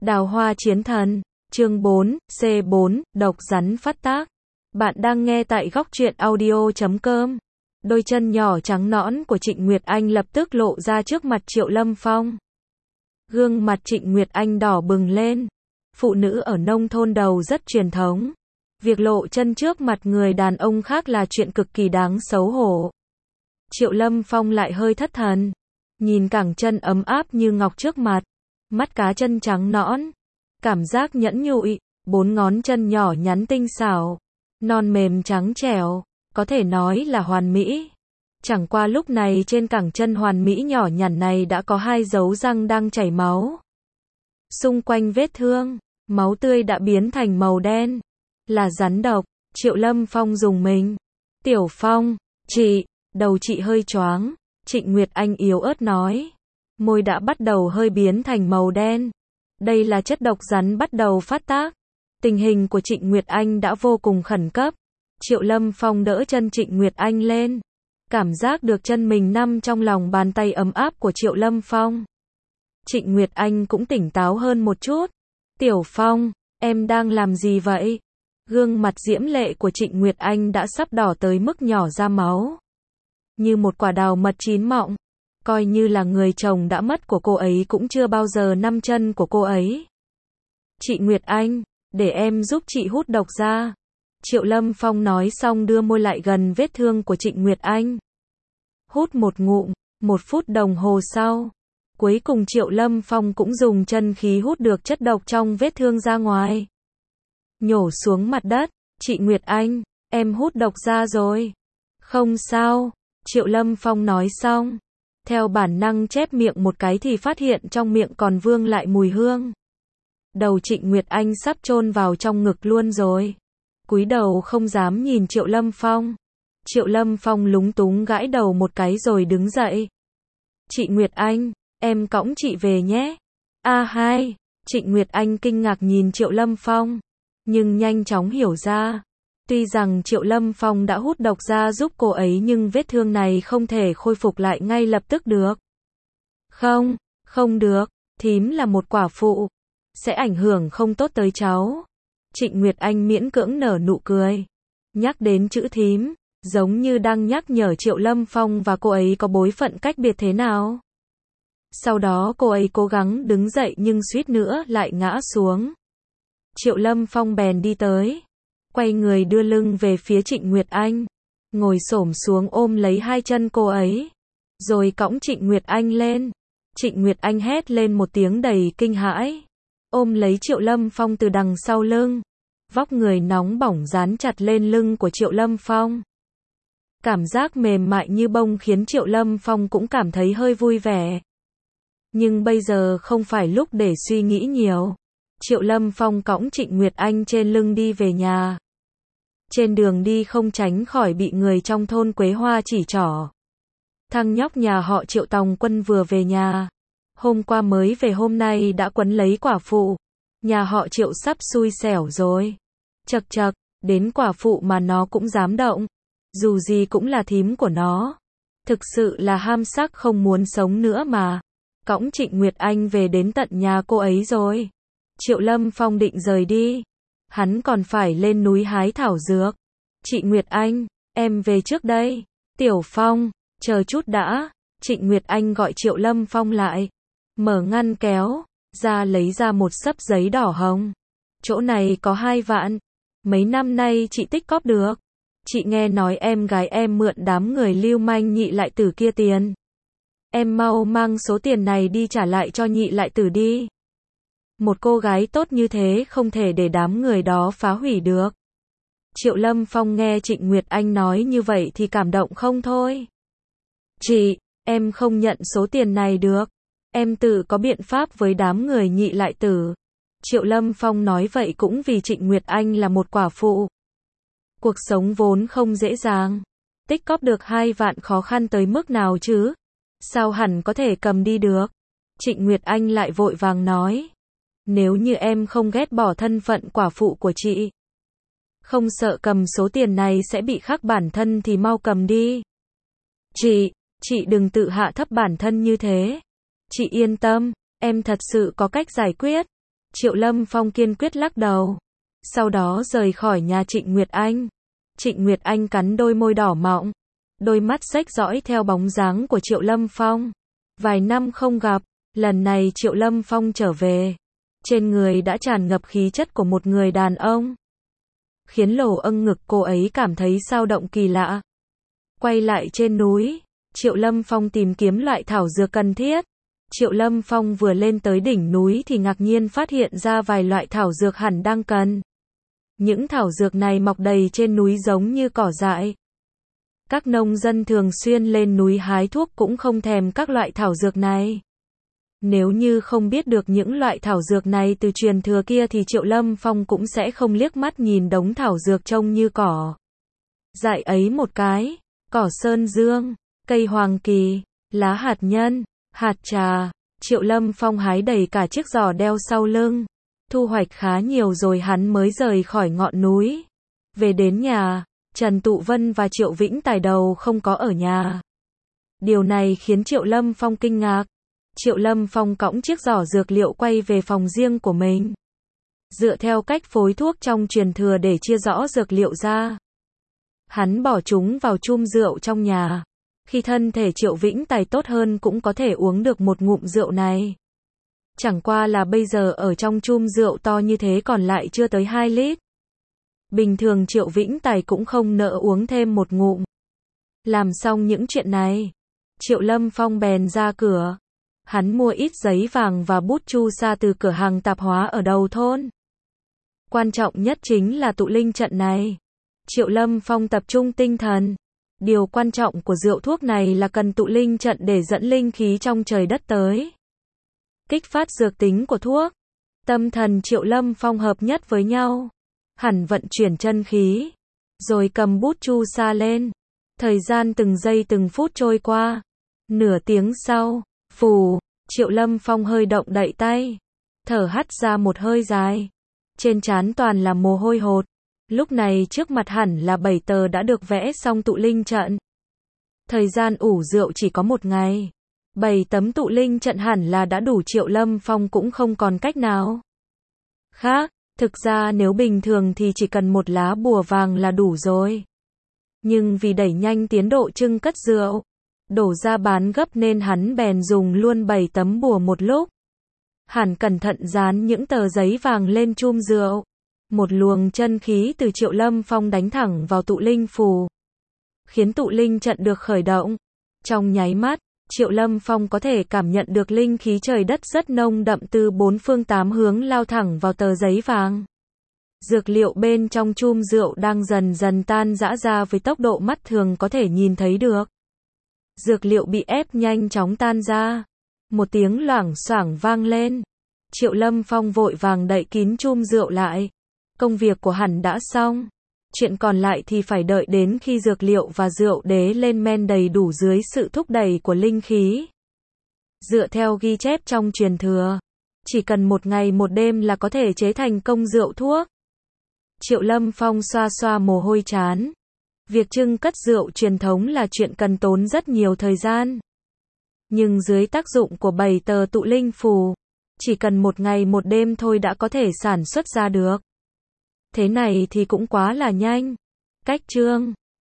Đào hoa chiến thần, chương 4, C4, độc rắn phát tác. Bạn đang nghe tại góc truyện audio.com. Đôi chân nhỏ trắng nõn của Trịnh Nguyệt Anh lập tức lộ ra trước mặt Triệu Lâm Phong. Gương mặt Trịnh Nguyệt Anh đỏ bừng lên. Phụ nữ ở nông thôn đầu rất truyền thống. Việc lộ chân trước mặt người đàn ông khác là chuyện cực kỳ đáng xấu hổ. Triệu Lâm Phong lại hơi thất thần. Nhìn cẳng chân ấm áp như ngọc trước mặt. Mắt cá chân trắng nõn. Cảm giác nhẫn nhụi. 4 ngón chân nhỏ nhắn tinh xảo. Non mềm trắng trẻo. Có thể nói là hoàn mỹ. Chẳng qua lúc này trên cẳng chân hoàn mỹ nhỏ nhắn này đã có 2 dấu răng đang chảy máu. Xung quanh vết thương, máu tươi đã biến thành màu đen. Là rắn độc. Triệu Lâm Phong dùng mình. Tiểu Phong, chị, đầu chị hơi choáng. Trịnh Nguyệt Anh yếu ớt nói. Môi đã bắt đầu hơi biến thành màu đen. Đây là chất độc rắn bắt đầu phát tác. Tình hình của Trịnh Nguyệt Anh đã vô cùng khẩn cấp. Triệu Lâm Phong đỡ chân Trịnh Nguyệt Anh lên. Cảm giác được chân mình nằm trong lòng bàn tay ấm áp của Triệu Lâm Phong. Trịnh Nguyệt Anh cũng tỉnh táo hơn một chút. Tiểu Phong, em đang làm gì vậy? Gương mặt diễm lệ của Trịnh Nguyệt Anh đã sắp đỏ tới mức nhỏ ra máu. Như một quả đào mật chín mọng. Coi như là người chồng đã mất của cô ấy cũng chưa bao giờ nắm chân của cô ấy. Chị Nguyệt Anh, để em giúp chị hút độc ra. Triệu Lâm Phong nói xong đưa môi lại gần vết thương của Trịnh Nguyệt Anh. Hút một ngụm, 1 phút đồng hồ sau. Cuối cùng Triệu Lâm Phong cũng dùng chân khí hút được chất độc trong vết thương ra ngoài. Nhổ xuống mặt đất, chị Nguyệt Anh, em hút độc ra rồi. Không sao, Triệu Lâm Phong nói xong. Theo bản năng chép miệng một cái thì phát hiện trong miệng còn vương lại mùi hương. Đầu Trịnh Nguyệt Anh sắp chôn vào trong ngực luôn rồi. Cúi đầu không dám nhìn Triệu Lâm Phong. Triệu Lâm Phong lúng túng gãi đầu một cái rồi đứng dậy. Chị Nguyệt Anh, em cõng chị về nhé. Hai, Trịnh Nguyệt Anh kinh ngạc nhìn Triệu Lâm Phong. Nhưng nhanh chóng hiểu ra. Tuy rằng Triệu Lâm Phong đã hút độc ra giúp cô ấy nhưng vết thương này không thể khôi phục lại ngay lập tức được. Không được, thím là một quả phụ. Sẽ ảnh hưởng không tốt tới cháu. Trịnh Nguyệt Anh miễn cưỡng nở nụ cười. Nhắc đến chữ thím, giống như đang nhắc nhở Triệu Lâm Phong và cô ấy có bối phận cách biệt thế nào. Sau đó cô ấy cố gắng đứng dậy nhưng suýt nữa lại ngã xuống. Triệu Lâm Phong bèn đi tới. Quay người đưa lưng về phía Trịnh Nguyệt Anh. Ngồi xổm xuống ôm lấy 2 chân cô ấy. Rồi cõng Trịnh Nguyệt Anh lên. Trịnh Nguyệt Anh hét lên một tiếng đầy kinh hãi. Ôm lấy Triệu Lâm Phong từ đằng sau lưng. Vóc người nóng bỏng dán chặt lên lưng của Triệu Lâm Phong. Cảm giác mềm mại như bông khiến Triệu Lâm Phong cũng cảm thấy hơi vui vẻ. Nhưng bây giờ không phải lúc để suy nghĩ nhiều. Triệu Lâm Phong cõng Trịnh Nguyệt Anh trên lưng đi về nhà. Trên đường đi không tránh khỏi bị người trong thôn Quế Hoa chỉ trỏ. Thằng nhóc nhà họ Triệu Tòng Quân vừa về nhà. Hôm qua mới về hôm nay đã quấn lấy quả phụ. Nhà họ Triệu sắp xui xẻo rồi. Chậc chậc, đến quả phụ mà nó cũng dám động. Dù gì cũng là thím của nó. Thực sự là ham sắc không muốn sống nữa mà. Cõng Trịnh Nguyệt Anh về đến tận nhà cô ấy rồi. Triệu Lâm Phong định rời đi. Hắn còn phải lên núi hái thảo dược. Chị Nguyệt Anh, em về trước đây. Tiểu Phong, chờ chút đã. Trịnh Nguyệt Anh gọi Triệu Lâm Phong lại. Mở ngăn kéo, ra lấy ra một xấp giấy đỏ hồng. Chỗ này có 2 vạn. Mấy năm nay chị tích cóp được. Chị nghe nói em gái em mượn đám người lưu manh Nhị Lại Tử kia tiền. Em mau mang số tiền này đi trả lại cho Nhị Lại Tử đi. Một cô gái tốt như thế không thể để đám người đó phá hủy được. Triệu Lâm Phong nghe Trịnh Nguyệt Anh nói như vậy thì cảm động không thôi. Chị, em không nhận số tiền này được. Em tự có biện pháp với đám người Nhị Lại Tử. Triệu Lâm Phong nói vậy cũng vì Trịnh Nguyệt Anh là một quả phụ. Cuộc sống vốn không dễ dàng. Tích cóp được 2 vạn khó khăn tới mức nào chứ? Sao hẳn có thể cầm đi được? Trịnh Nguyệt Anh lại vội vàng nói. Nếu như em không ghét bỏ thân phận quả phụ của chị. Không sợ cầm số tiền này sẽ bị khắc bản thân thì mau cầm đi. Chị đừng tự hạ thấp bản thân như thế. Chị yên tâm, em thật sự có cách giải quyết. Triệu Lâm Phong kiên quyết lắc đầu. Sau đó rời khỏi nhà Trịnh Nguyệt Anh. Trịnh Nguyệt Anh cắn đôi môi đỏ mọng. Đôi mắt rách rõi theo bóng dáng của Triệu Lâm Phong. Vài năm không gặp, lần này Triệu Lâm Phong trở về. Trên người đã tràn ngập khí chất của một người đàn ông. Khiến lồ âng ngực cô ấy cảm thấy dao động kỳ lạ. Quay lại trên núi, Triệu Lâm Phong tìm kiếm loại thảo dược cần thiết. Triệu Lâm Phong vừa lên tới đỉnh núi thì ngạc nhiên phát hiện ra vài loại thảo dược hẳn đang cần. Những thảo dược này mọc đầy trên núi giống như cỏ dại. Các nông dân thường xuyên lên núi hái thuốc cũng không thèm các loại thảo dược này. Nếu như không biết được những loại thảo dược này từ truyền thừa kia thì Triệu Lâm Phong cũng sẽ không liếc mắt nhìn đống thảo dược trông như cỏ dại ấy một cái. Cỏ sơn dương, cây hoàng kỳ, lá hạt nhân, hạt trà. Triệu Lâm Phong hái đầy cả chiếc giỏ đeo sau lưng. Thu hoạch khá nhiều rồi hắn mới rời khỏi ngọn núi. Về đến nhà, Trần Tụ Vân và Triệu Vĩnh Tài đầu không có ở nhà. Điều này khiến Triệu Lâm Phong kinh ngạc. Triệu Lâm Phong cõng chiếc giỏ dược liệu quay về phòng riêng của mình. Dựa theo cách phối thuốc trong truyền thừa để chia rõ dược liệu ra. Hắn bỏ chúng vào chum rượu trong nhà. Khi thân thể Triệu Vĩnh Tài tốt hơn cũng có thể uống được một ngụm rượu này. Chẳng qua là bây giờ ở trong chum rượu to như thế còn lại chưa tới 2 lít. Bình thường Triệu Vĩnh Tài cũng không nỡ uống thêm một ngụm. Làm xong những chuyện này, Triệu Lâm Phong bèn ra cửa. Hắn mua ít giấy vàng và bút chu sa từ cửa hàng tạp hóa ở đầu thôn. Quan trọng nhất chính là tụ linh trận này. Triệu Lâm Phong tập trung tinh thần. Điều quan trọng của rượu thuốc này là cần tụ linh trận để dẫn linh khí trong trời đất tới. Kích phát dược tính của thuốc. Tâm thần Triệu Lâm Phong hợp nhất với nhau. Hẳn vận chuyển chân khí. Rồi cầm bút chu sa lên. Thời gian từng giây từng phút trôi qua. Nửa tiếng sau, phù, Triệu Lâm Phong hơi động đậy tay. Thở hắt ra một hơi dài. Trên trán toàn là mồ hôi hột. Lúc này trước mặt hẳn là 7 tờ đã được vẽ xong tụ linh trận. Thời gian ủ rượu chỉ có 1 ngày. 7 tấm tụ linh trận hẳn là đã đủ. Triệu Lâm Phong cũng không còn cách nào khác. Thực ra nếu bình thường thì chỉ cần một lá bùa vàng là đủ rồi. Nhưng vì đẩy nhanh tiến độ trưng cất rượu, đổ ra bán gấp nên hắn bèn dùng luôn 7 tấm bùa một lúc. Hẳn cẩn thận dán những tờ giấy vàng lên chum rượu. Một luồng chân khí từ Triệu Lâm Phong đánh thẳng vào tụ linh phù, khiến tụ linh trận được khởi động. Trong nháy mắt, Triệu Lâm Phong có thể cảm nhận được linh khí trời đất rất nồng đậm từ 4 phương 8 hướng lao thẳng vào tờ giấy vàng. Dược liệu bên trong chum rượu đang dần dần tan rã ra với tốc độ mắt thường có thể nhìn thấy được. Dược liệu bị ép nhanh chóng tan ra. Một tiếng loảng xoảng vang lên. Triệu Lâm Phong vội vàng đậy kín chum rượu lại. Công việc của hắn đã xong. Chuyện còn lại thì phải đợi đến khi dược liệu và rượu đế lên men đầy đủ dưới sự thúc đẩy của linh khí. Dựa theo ghi chép trong truyền thừa, chỉ cần 1 ngày 1 đêm là có thể chế thành công rượu thuốc. Triệu Lâm Phong xoa xoa mồ hôi trán. Việc trưng cất rượu truyền thống là chuyện cần tốn rất nhiều thời gian. Nhưng dưới tác dụng của 7 tờ tụ linh phù, chỉ cần 1 ngày 1 đêm thôi đã có thể sản xuất ra được. Thế này thì cũng quá là nhanh. Cách chương